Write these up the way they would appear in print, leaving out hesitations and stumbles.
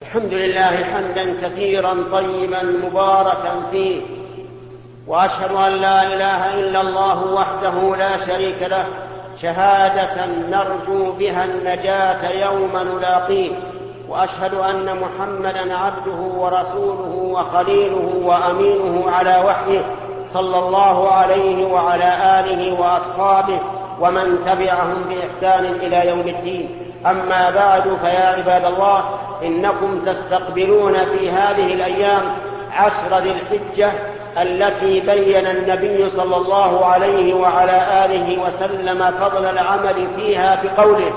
الحمد لله حمدا كثيرا طيبا مباركا فيه، وأشهد أن لا إله إلا الله وحده لا شريك له شهادة نرجو بها النجاة يوم نلاقيه، وأشهد أن محمدا عبده ورسوله وخليله وأمينه على وحيه صلى الله عليه وعلى آله وأصحابه ومن تبعهم بإحسان إلى يوم الدين. أما بعد، فيا عباد الله، إنكم تستقبلون في هذه الأيام 10 ذي الحجة التي بين النبي صلى الله عليه وعلى آله وسلم فضل العمل فيها بقوله: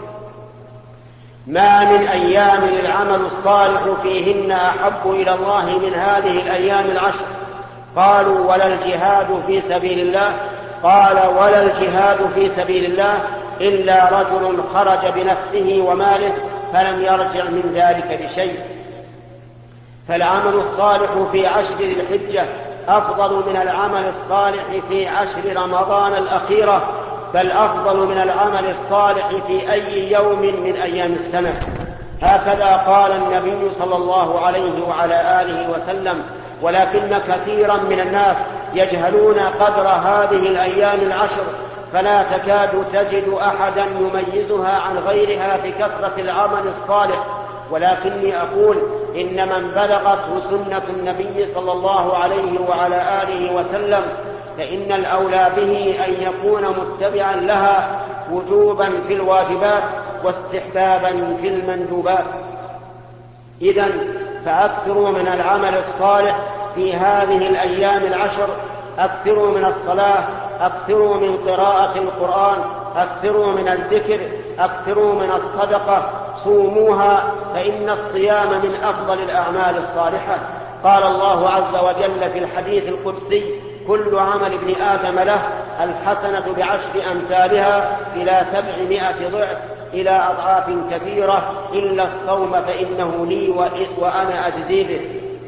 ما من أيام العمل الصالح فيهن أحب إلى الله من هذه الأيام 10. قالوا: ولا الجهاد في سبيل الله؟ قال: ولا الجهاد في سبيل الله إلا رجل خرج بنفسه وماله فلم يرجع من ذلك بشيء. فالعمل الصالح في 10 ذي الحجة أفضل من العمل الصالح في 10 رمضان الأخيرة، بل أفضل من العمل الصالح في أي يوم من أيام السنة. هكذا قال النبي صلى الله عليه وعلى آله وسلم. ولكن كثيرا من الناس يجهلون قدر هذه الأيام 10، فلا تكاد تجد أحدا يميزها عن غيرها بكثرة العمل الصالح. ولكني أقول: إن من بلغته سنة النبي صلى الله عليه وعلى آله وسلم فإن الأولى به أن يكون متبعا لها وجوبا في الواجبات واستحبابا في المندوبات. إذن فأكثروا من العمل الصالح في هذه الأيام 10، أكثروا من الصلاة، أكثروا من قراءة القرآن، أكثروا من الذكر، أكثروا من الصدقة، صوموها، فإن الصيام من أفضل الأعمال الصالحة. قال الله عز وجل في الحديث القدسي: كل عمل ابن آدم له الحسنة ب10 أمثالها إلى 700 ضعف إلى أضعاف كبيرة إلا الصوم فإنه لي وأنا أجزي به.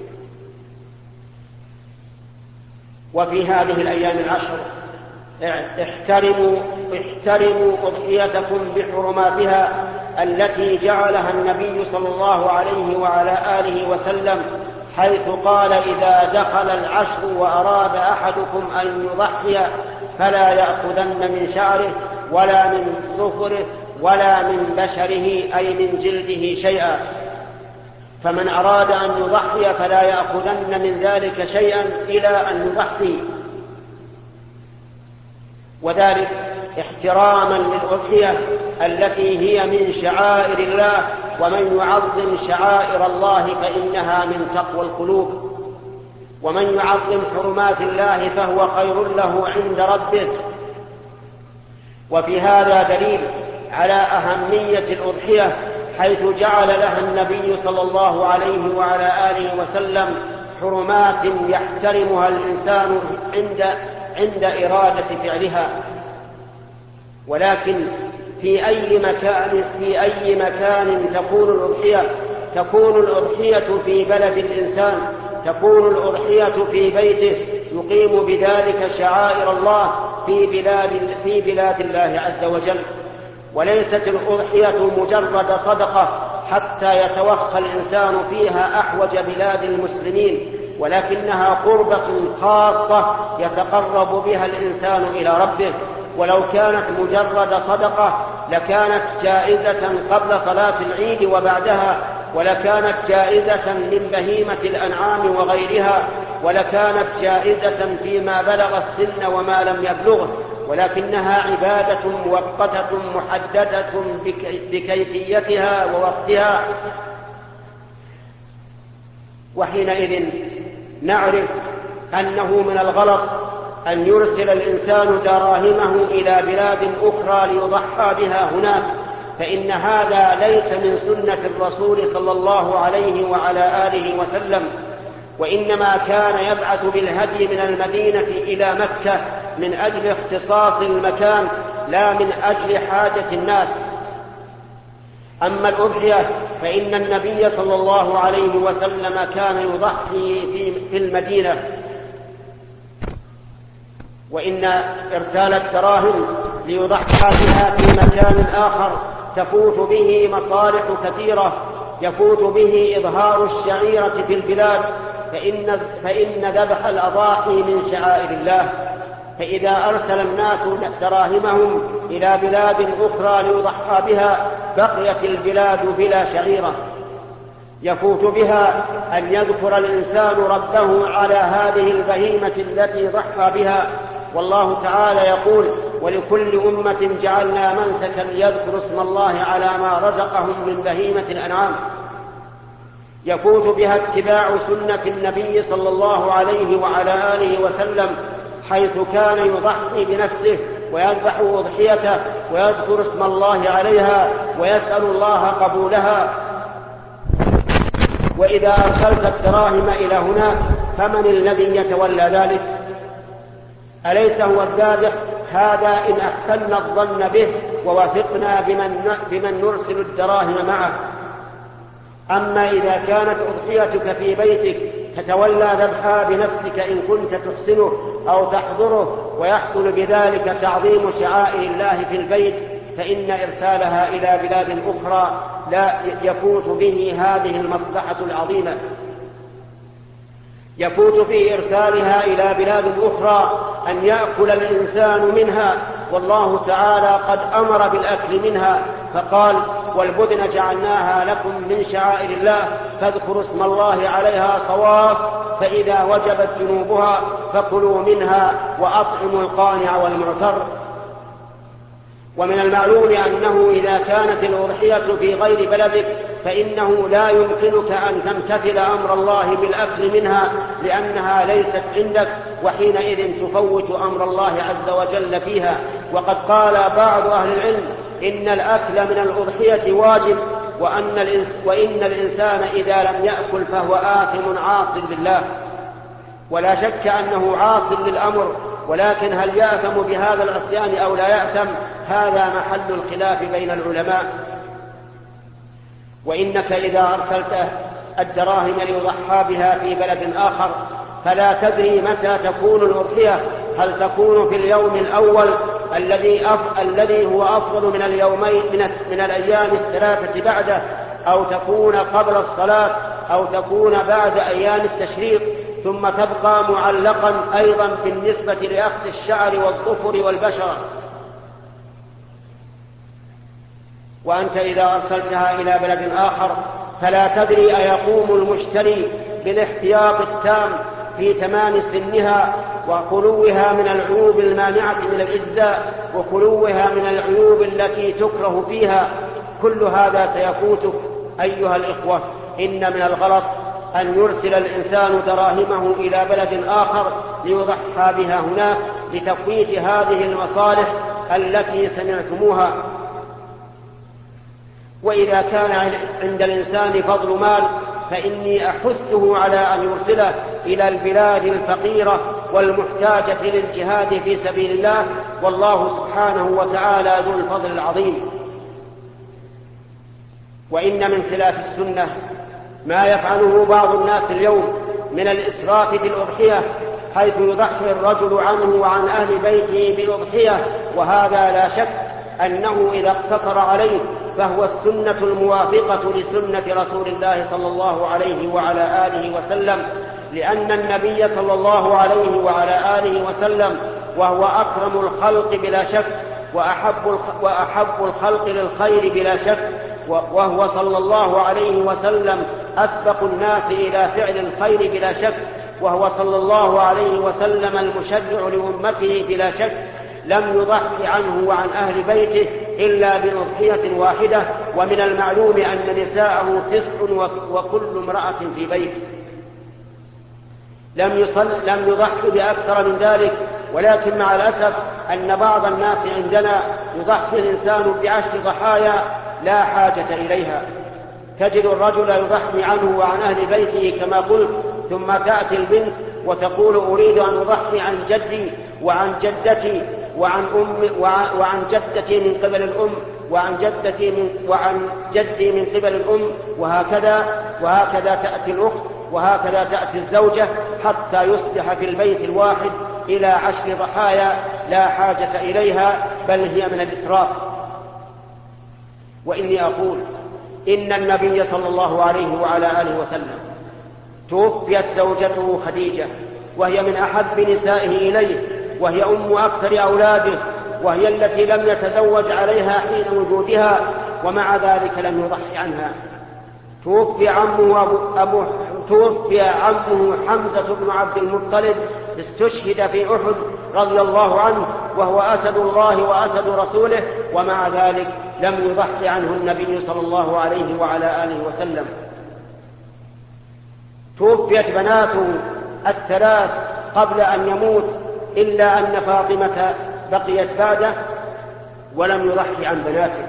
وفي هذه الأيام 10 احترموا أضحيتكم بحرماتها التي جعلها النبي صلى الله عليه وعلى آله وسلم، حيث قال: إذا دخل 10 وأراد أحدكم أن يضحي فلا يأخذن من شعره ولا من ظفره ولا من بشره أي من جلده شيئا. فمن أراد أن يضحي فلا يأخذن من ذلك شيئا إلى أن يضحي، وذلك احتراما للأضحية التي هي من شعائر الله، ومن يعظم شعائر الله فإنها من تقوى القلوب. ومن يعظم حرمات الله فهو خير له عند ربه. وفي هذا دليل على أهمية الأضحية، حيث جعل لها النبي صلى الله عليه وعلى آله وسلم حرمات يحترمها الإنسان عند إرادة فعلها. ولكن في أي مكان تكون الأضحية في بلد الإنسان، تكون الأضحية في بيته، يقيم بذلك شعائر الله في بلاد الله عز وجل. وليست الأضحية مجرد صدقة حتى يتوخى الإنسان فيها أحوج بلاد المسلمين، ولكنها قربة خاصة يتقرب بها الإنسان إلى ربه. ولو كانت مجرد صدقة لكانت جائزة قبل صلاة العيد وبعدها، ولكانت جائزة من بهيمة الأنعام وغيرها، ولكانت جائزة فيما بلغ السن وما لم يبلغه، ولكنها عبادة مؤقتة محددة بكيفيتها ووقتها. وحينئذ نعرف أنه من الغلط أن يرسل الإنسان دراهمه إلى بلاد أخرى ليضحى بها هناك، فإن هذا ليس من سنة الرسول صلى الله عليه وعلى آله وسلم، وإنما كان يبعث بالهدي من المدينة إلى مكة من أجل اختصاص المكان لا من أجل حاجة الناس. أما الأضحية فإن النبي صلى الله عليه وسلم كان يضحي في المدينة، وإن إرسال الدراهم ليضحى بها في مكان آخر تفوت به مصالح كثيرة يفوت به إظهار الشعيرة في البلاد، فإن ذبح الأضاحي من شعائر الله. فإذا أرسل الناس دراهمهم إلى بلاد أخرى ليضحى بها بقيت البلاد بلا شعيرة. يفوت بها أن يذكر الإنسان ربه على هذه البهيمة التي ضحى بها، والله تعالى يقول: ولكل أمة جعلنا منسكا ليذكروا اسم الله على ما رزقهم من بهيمة الأنعام. يفوت بها اتباع سنة النبي صلى الله عليه وعلى آله وسلم، حيث كان يضحي بنفسه ويذبح أضحيته ويذكر اسم الله عليها ويسأل الله قبولها. وإذا أرسلت الدراهم إلى هناك فمن الذي يتولى ذلك؟ أليس هو الذابح؟ هذا إن أحسننا الظن به ووثقنا بمن نرسل الدراهم معه. أما إذا كانت أضحيتك في بيتك تتولى ذبحها بنفسك إن كنت تحسنه أو تحضره ويحصل بذلك تعظيم شعائر الله في البيت، فإن إرسالها إلى بلاد أخرى لا يفوت به هذه المصلحة العظيمة. يفوت في إرسالها إلى بلاد أخرى أن يأكل الإنسان منها، والله تعالى قد أمر بالأكل منها فقال: والبدن جعلناها لكم من شعائر الله فاذكروا اسم الله عليها صواف، فإذا وجبت جنوبها فكلوا منها وأطعموا القانع والمعتر. ومن المعلوم أنه إذا كانت الأضحية في غير بلدك فإنه لا يمكنك أن تمتثل أمر الله بالأكل منها لأنها ليست عندك، وحينئذ تفوت أمر الله عز وجل فيها. وقد قال بعض أهل العلم إن الأكل من الأضحية واجب، وإن الإنسان إذا لم يأكل فهو آثم عاص لله. ولا شك أنه عاص للأمر، ولكن هل يأثم بهذا العصيان أو لا يأثم؟ هذا محل الخلاف بين العلماء. وإنك إذا أرسلت الدراهم ليضحى بها في بلد آخر فلا تدري متى تكون الأضحية، هل تكون في اليوم الأول الذي هو أفضل من اليومين من الأيام الثلاثة بعده، أو تكون قبل الصلاة، أو تكون بعد أيام التشريق، ثم تبقى معلقا أيضا بالنسبة لأخذ الشعر والظفر والبشرة. وأنت إذا أرسلتها إلى بلد آخر فلا تدري أيقوم المشتري بالاحتياط التام في تمام سنها وخلوها من العيوب المانعة من الإجزاء وخلوها من العيوب التي تكره فيها. كل هذا سيفوتك أيها الإخوة. إن من الغلط أن يرسل الإنسان دراهمه إلى بلد آخر ليضحى بها هناك لتفويت هذه المصالح التي سمعتموها. وإذا كان عند الإنسان فضل مال فإني أحثه على أن يرسله إلى البلاد الفقيرة والمحتاجة للجهاد في سبيل الله، والله سبحانه وتعالى ذو الفضل العظيم. وإن من خلاف السنة ما يفعله بعض الناس اليوم من الإسراف في الأضحية، حيث يضحي الرجل عنه وعن أهل بيته بالأضحية، وهذا لا شك أنه إذا اقتصر عليه فهو السنة الموافقة لسنة رسول الله صلى الله عليه وعلى آله وسلم، لأن النبي صلى الله عليه وعلى آله وسلم وهو أكرم الخلق بلا شك وأحب الخلق للخير بلا شك، وهو صلى الله عليه وسلم أسبق الناس إلى فعل الخير بلا شك، وهو صلى الله عليه وسلم المشرع لأمته بلا شك. لم يضحي عنه وعن أهل بيته إلا بأضحية واحدة، ومن المعلوم أن نساءه 9 وكل امرأة في بيت. لم يضحي بأكثر من ذلك، ولكن مع الأسف أن بعض الناس عندنا يضحي الإنسان ب10 ضحايا لا حاجة إليها. تجد الرجل يضحي عنه وعن أهل بيته كما قلت، ثم تأتي البنت وتقول أريد أن أضحي عن جدي وعن جدتي وعن جدتي من قبل الأم وعن جدي من قبل الأم، وهكذا تأتي الأخت، وهكذا تأتي الزوجة، حتى يصبح في البيت الواحد إلى 10 ضحايا لا حاجة إليها، بل هي من الإسراف. وإني أقول إن النبي صلى الله عليه وعلى آله وسلم توفيت زوجته خديجة وهي من أحب نسائه إليه، وهي أم أكثر أولاده، وهي التي لم يتزوج عليها حين وجودها، ومع ذلك لم يضحي عنها. توفي عمه حمزة بن عبد المطلب، استشهد في أحد رضي الله عنه، وهو أسد الله وأسد رسوله، ومع ذلك لم يضحي عنه النبي صلى الله عليه وعلى آله وسلم. توفيت بناته الثلاث قبل أن يموت، إلا أن فاطمة بقيت بعده ولم يضحي عن بناته.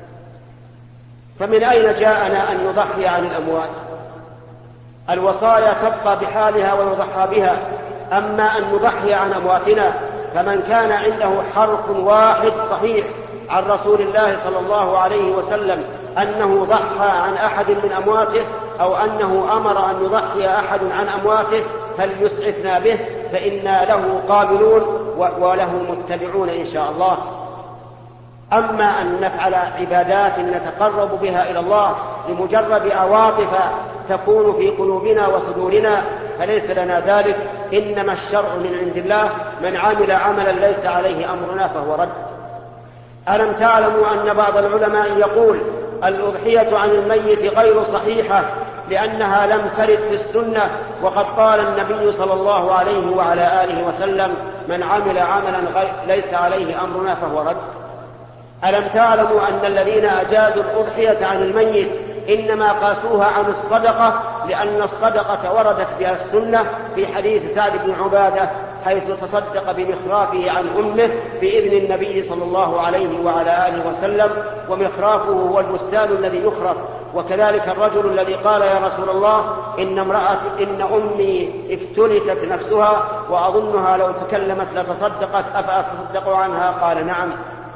فمن أين جاءنا أن نضحي عن الأموات؟ الوصايا تبقى بحالها ويضحى بها. أما أن نضحي عن أمواتنا، فمن كان عنده حرف واحد صحيح عن رسول الله صلى الله عليه وسلم أنه ضحى عن أحد من أمواته، أو أنه أمر أن يضحي أحد عن أمواته، فليسعفنا به، فإنا له قابلون وله متبعون إن شاء الله. أما أن نفعل عبادات نتقرب بها إلى الله لمجرد عواطف تكون في قلوبنا وصدورنا، فليس لنا ذلك. إنما الشرع من عند الله، من عمل عملا ليس عليه أمرنا فهو رد. ألم تعلموا أن بعض العلماء يقول الأضحية عن الميت غير صحيحة لأنها لم ترد في السنة، وقد قال النبي صلى الله عليه وعلى آله وسلم: من عمل عملا ليس عليه أمرنا فهو رد. ألم تعلموا أن الذين أجازوا الأضحية عن الميت إنما قاسوها عن الصدقة، لأن الصدقة وردت بها السنة في حديث سعد بن عبادة حيث تصدق بمخرافه عن أمه بإذن النبي صلى الله عليه وعلى آله وسلم، ومخرافه هو البستان الذي يخرف. وكذلك الرجل الذي قال: يا رسول الله، إن أمي افتلتت نفسها وأظنها لو تكلمت لتصدقت، أفأتصدق عنها؟ قال: نعم.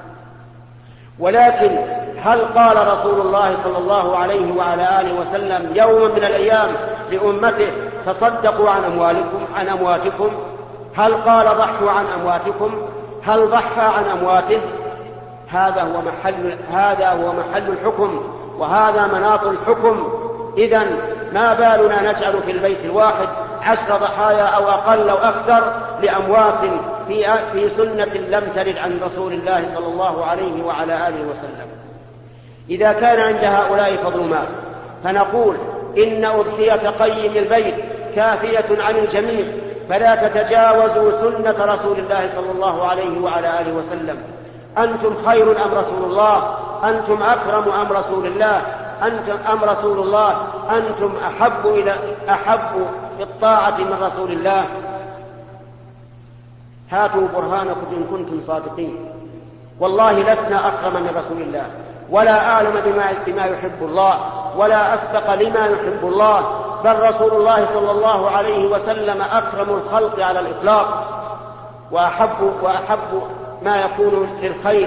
ولكن هل قال رسول الله صلى الله عليه وعلى آله وسلم يوم من الأيام لأمته: تصدقوا عن أمواتكم؟ هل قال: ضحوا عن أمواتكم؟ هل ضحى عن أمواته؟ هذا هو محل الحكم، وهذا مناط الحكم. إذن ما بالنا نجعل في البيت الواحد 10 ضحايا أو أقل أو أكثر لأموات في سنة لم ترد عن رسول الله صلى الله عليه وعلى آله وسلم؟ إذا كان عند هؤلاء فضل مال، فنقول إن أضحية قيم البيت كافية عن الجميع، فلا تتجاوزوا سنة رسول الله صلى الله عليه وعلى آله وسلم. أنتم خير أم رسول الله؟ أنتم أكرم أم رسول الله؟ أم رسول الله؟ أنتم أحب الطاعة من رسول الله؟ هاتوا برهانكم إن كنتم صادقين. والله لسنا أكرم من رسول الله، ولا أعلم بما يحب الله، ولا أسبق لما يحب الله، بل رسول الله صلى الله عليه وسلم أكرم الخلق على الإطلاق، وأحب ما يكون للخير.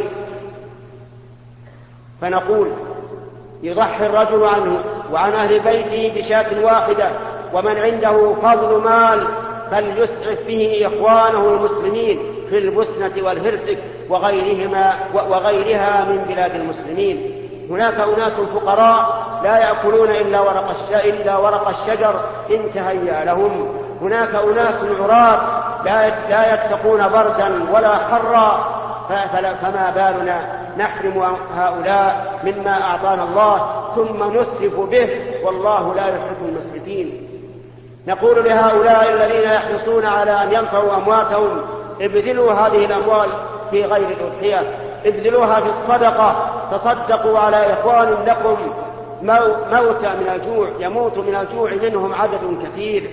فنقول: يضحي الرجل عنه وعن أهل بيته بشاة واحدة، ومن عنده فضل مال فليسعف به إخوانه المسلمين في البسنة والهرسك وغيرها من بلاد المسلمين. هناك أناس فقراء لا يأكلون إلا ورق الشجر إن تهيأ لهم. هناك أناس عراة لا يتقون بردا ولا حرا، فما بالنا نحرم هؤلاء مما أعطانا الله ثم نسرف به، والله لا يحب المسرفين. نقول لهؤلاء الذين يحرصون على أن ينفعوا أمواتهم: ابذلوا هذه الأموال في غير الأضحية، ابذلوها في الصدقة، تصدقوا على إخوان لكم موتى من الجوع، يموت من الجوع منهم عدد كثير.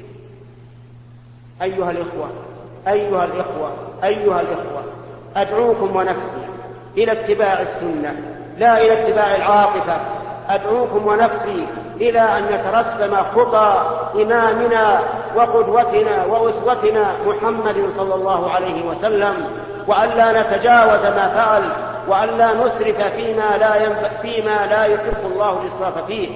أيها الإخوة، أدعوكم ونفسي إلى اتباع السنة لا إلى اتباع العاطفة. أدعوكم ونفسي إلى أن نترسم خطى إمامنا وقدوتنا وأسوتنا محمد صلى الله عليه وسلم، وأن لا نتجاوز ما فعل، وأن لا نسرف فيما لا يحب الله الإسراف فيه.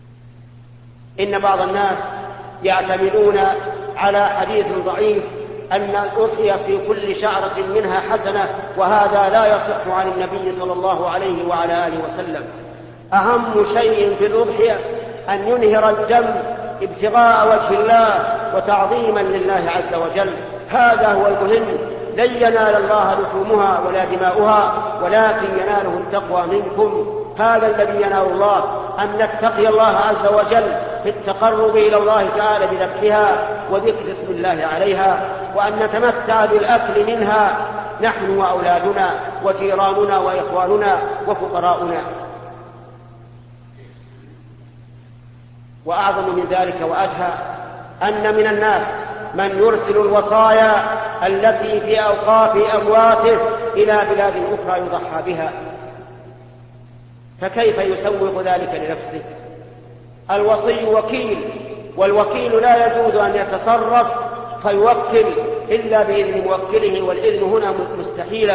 إن بعض الناس يعتمدون على حديث ضعيف أن الأضحية في كل شعرة منها حسنة، وهذا لا يصح عن النبي صلى الله عليه وعلى آله وسلم. أهم شيء في الأضحية أن ينهر الدم ابتغاء وجه الله وتعظيما لله عز وجل، هذا هو المهم. لن ينال الله لحومها ولا دماؤها ولكن يناله التقوى منكم، هذا الذي ينال الله، أن نتقي الله عز وجل في التقرب إلى الله تعالى بذبحها وذكر اسم الله عليها، وأن نتمتع بالأكل منها نحن وأولادنا وجيراننا وإخواننا وفقراؤنا. وأعظم من ذلك وأدهى أن من الناس من يرسل الوصايا التي في أوقاف أمواته إلى بلاد أخرى يضحى بها، فكيف يسوق ذلك لنفسه؟ الوصي وكيل، والوكيل لا يجوز أن يتصرف فيوكل إلا بإذن موكله، والإذن هنا مستحيلا.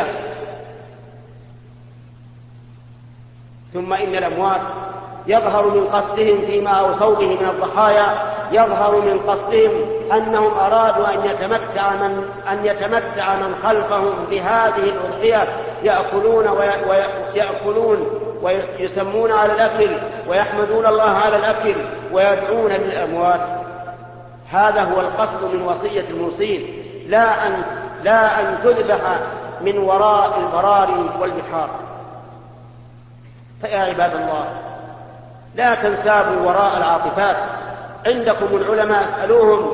ثم إن الأموات يظهر من قصدهم فيما أوصوا به من الضحايا، يظهر من قصدهم أنهم أرادوا أن يتمتع من خلفهم بهذه الأضحية، يأكلون ويسمون على الأكل ويحمدون الله على الأكل ويدعون للأموات. هذا هو القصد من وصية الموصين، لا أن تذبح من وراء البراري والبحار. فيا عباد الله، لا تنسابوا وراء العاطفات، عندكم العلماء اسألوهم،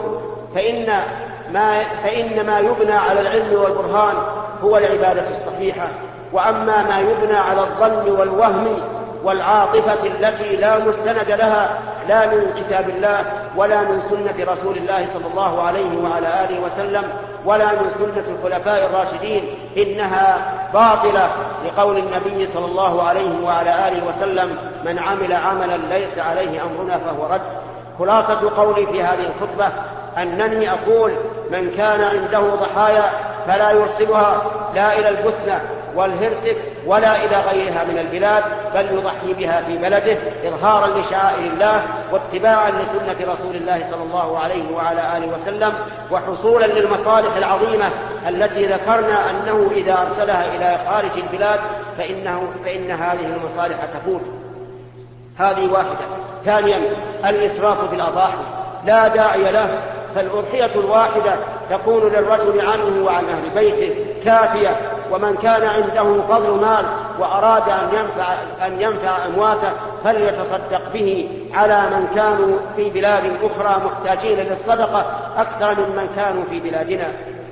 فإن ما يبنى على العلم والبرهان هو العبادة الصحيحة، وأما ما يبنى على الظن والوهم والعاطفة التي لا مستند لها لا من كتاب الله ولا من سنة رسول الله صلى الله عليه وعلى آله وسلم ولا من سنة الخلفاء الراشدين، إنها باطلة، لقول النبي صلى الله عليه وعلى آله وسلم: من عمل عملا ليس عليه أمرنا فهو رد. خلاصة قولي في هذه الخطبة أنني أقول: من كان عنده ضحايا فلا يرسلها لا إلى البسنة والهرسك ولا إلى غيرها من البلاد، بل يضحي بها في بلده إظهارا لشعائر الله واتباعا لسنة رسول الله صلى الله عليه وعلى آله وسلم، وحصولا للمصالح العظيمة التي ذكرنا أنه إذا أرسلها إلى خارج البلاد فإن هذه المصالح تفوت. هذه واحدة. ثانيا، الإسراف في الأضاحي لا داعي له، فالأضحية الواحدة تكون للرجل عنه وعن أهل بيته كافية، ومن كان عنده فضل مال وأراد أن ينفع أمواته فليتصدق به على من كانوا في بلاد أخرى محتاجين للصدقة أكثر ممن كانوا في بلادنا.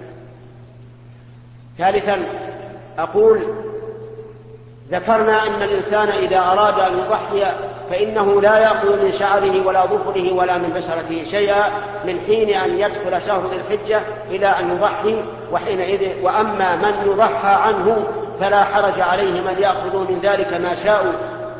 ثالثا، أقول: ذكرنا أن الإنسان إذا أراد أن يضحي فإنه لا يأخذ من شعره ولا ظفره ولا من بشرته شيئا من حين أن يدخل شهر ذي الحجة إلى أن يضحي، وحينئذ وأما من يضحى عنه فلا حرج عليه من يأخذوا من ذلك ما شاءوا.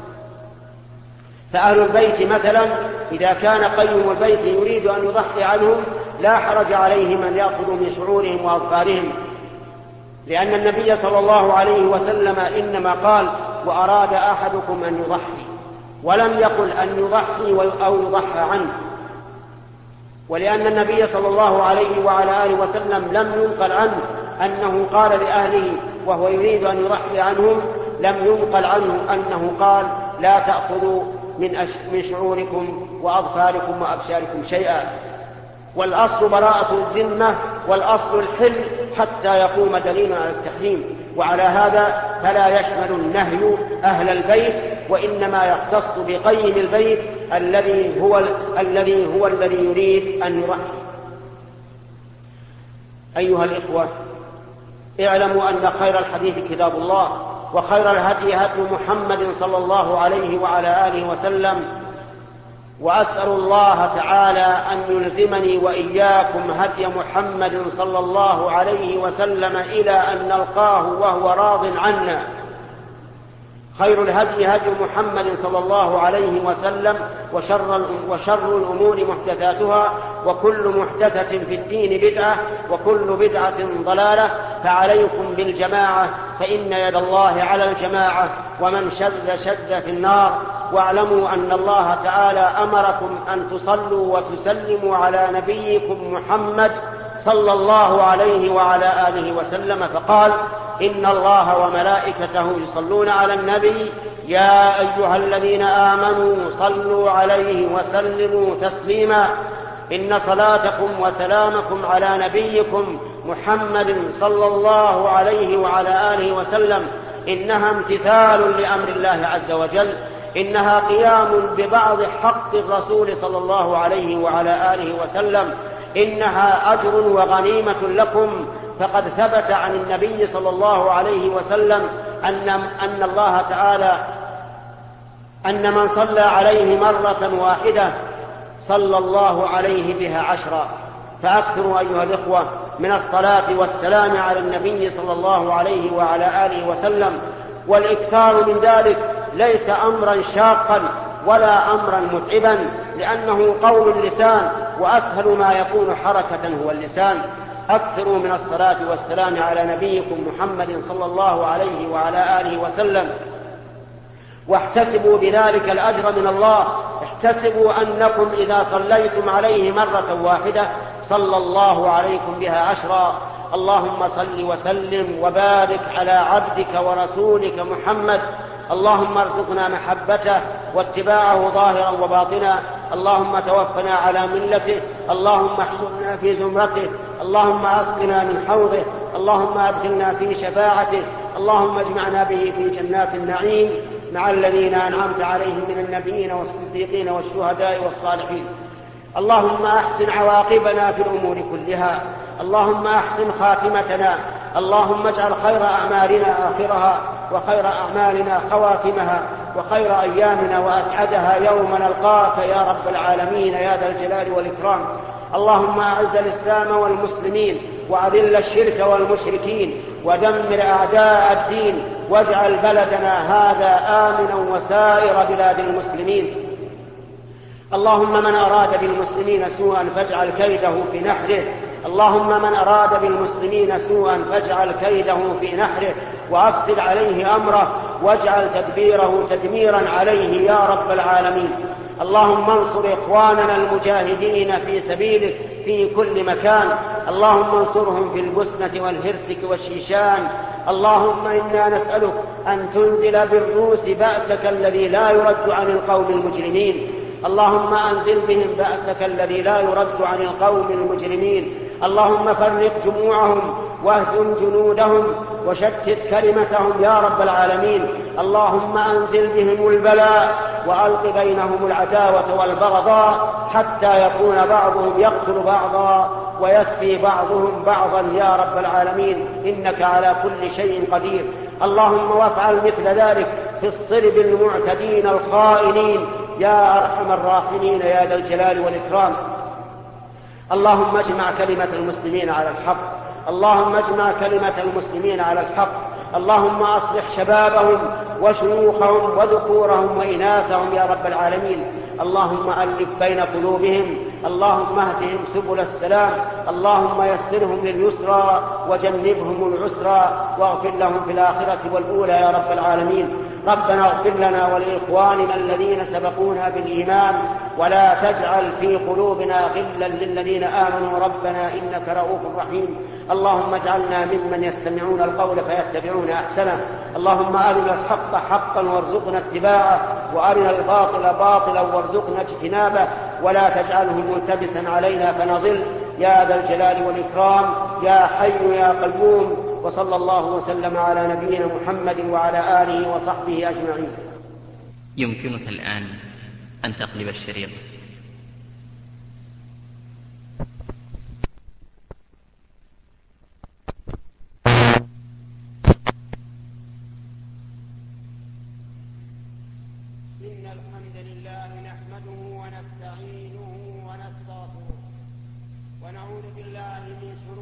فأهل البيت مثلا إذا كان قيم البيت يريد أن يضحي عنهم لا حرج عليه من يأخذ من شعورهم وأظفارهم، لأن النبي صلى الله عليه وسلم إنما قال: وأراد أحدكم أن يضحي، ولم يقل أن يضحي أو يضحى عنه. ولأن النبي صلى الله عليه وعلى آله وسلم لم ينقل عنه أنه قال لأهله وهو يريد أن يضحي عنهم، لم ينقل عنه أنه قال: لا تأخذوا من شعوركم وأظفاركم وأبشاركم شيئا. والأصل براءة الذمة، والأصل الحل حتى يقوم دليل على التحريم، وعلى هذا فلا يشمل النهي أهل البيت، وإنما يختص بقيم البيت الذي هو الذي يريد أن يضحي. أيها الإخوة، اعلموا أن خير الحديث كتاب الله، وخير الهدي هدي محمد صلى الله عليه وعلى آله وسلم، وأسأل الله تعالى أن يلزمني وإياكم هدي محمد صلى الله عليه وسلم إلى أن نلقاه وهو راض عنا. خير الهدي هدي محمد صلى الله عليه وسلم، وشر الأمور محدثاتها، وكل محدثة في الدين بدعة، وكل بدعة ضلالة. فعليكم بالجماعة، فإن يد الله على الجماعة، ومن شد في النار. واعلموا أن الله تعالى أمركم أن تصلوا وتسلموا على نبيكم محمد صلى الله عليه وعلى آله وسلم فقال: إن الله وملائكته يصلون على النبي يا أيها الذين آمنوا صلوا عليه وسلموا تسليما. إن صلاتكم وسلامكم على نبيكم محمد صلى الله عليه وعلى آله وسلم إنها امتثال لأمر الله عز وجل، إنها قيام ببعض حق الرسول صلى الله عليه وعلى آله وسلم، إنها أجر وغنيمة لكم. فقد ثبت عن النبي صلى الله عليه وسلم أن الله تعالى أن من صلى عليه مرة واحدة صلى الله عليه بها 10. فأكثروا أيها الإخوة من الصلاة والسلام على النبي صلى الله عليه وعلى آله وسلم. والإكثار من ذلك ليس أمرا شاقا ولا أمرا متعبا، لأنه قول اللسان، وأسهل ما يكون حركة هو اللسان. أكثروا من الصلاة والسلام على نبيكم محمد صلى الله عليه وعلى آله وسلم، واحتسبوا بذلك الأجر من الله. احتسبوا أنكم إذا صليتم عليه مرة واحدة صلى الله عليكم بها 10. اللهم صل وسلم وبارك على عبدك ورسولك محمد. اللهم ارزقنا محبته واتباعه ظاهرا وباطنا. اللهم توفنا على ملته. اللهم احشرنا في زمرته. اللهم اسقنا من حوضه. اللهم ادخلنا في شفاعته. اللهم اجمعنا به في جنات النعيم مع الذين أنعمت عليهم من النبيين والصديقين والشهداء والصالحين. اللهم أحسن عواقبنا في الأمور كلها. اللهم أحسن خاتمتنا. اللهم اجعل خير أعمالنا آخرها، وخير أعمالنا خواتمها، وخير أيامنا وأسعدها يوم نلقاك يا رب العالمين يا ذا الجلال والإكرام. اللهم أعز الإسلام والمسلمين، وأذل الشرك والمشركين، ودمر أعداء الدين، واجعل بلدنا هذا آمنا وسائر بلاد المسلمين. اللهم من أراد بالمسلمين سوءا فاجعل كيده في نحره. اللهم من أراد بالمسلمين سوءا فاجعل كيده في نحره، وأفسد عليه أمره، واجعل تدبيره تدميرا عليه يا رب العالمين. اللهم انصر إخواننا المجاهدين في سبيلك في كل مكان. اللهم انصرهم في البسنة والهرسك والشيشان. اللهم إنا نسألك أن تنزل بالروس بأسك الذي لا يرد عن القوم المجرمين. اللهم أنزل بهم بأسك الذي لا يرد عن القوم المجرمين. اللهم فرق جموعهم واهزم جنودهم وشتت كلمتهم يا رب العالمين. اللهم أنزل بهم البلاء وألق بينهم العداوة والبغضاء حتى يكون بعضهم يقتل بعضا ويسبي بعضهم بعضا يا رب العالمين، إنك على كل شيء قدير. اللهم وافعل مثل ذلك في الصرب المعتدين الخائنين يا أرحم الراحمين يا ذا الجلال والإكرام. اللهم اجمع كلمة المسلمين على الحق. اللهم اجمع كلمة المسلمين على الحق. اللهم أصلح شبابهم وشيوخهم وذكورهم وإناثهم يا رب العالمين. اللهم ألف بين قلوبهم. اللهم اهدهم سبل السلام. اللهم يسرهم لليسرى وجنبهم العسرى، واغفر لهم في الآخرة والأولى يا رب العالمين. ربنا اغفر لنا ولإخواننا الذين سبقونا بالإيمان، ولا تجعل في قلوبنا غلا للذين آمنوا ربنا إنك رؤوف رحيم. اللهم اجعلنا ممن يستمعون القول فيتبعون أحسنه. اللهم أرنا الحق حقا وارزقنا اتباعه، وأرنا الباطل باطلا وارزقنا اجتنابه، ولا تجعله ملتبسا علينا فنضل يا ذا الجلال والإكرام يا حي يا قيوم. وصلى الله وسلم على نبينا محمد وعلى آله وصحبه أجمعين. يمكنك الآن أن تقلب الشريط. إن الحمد لله نحمده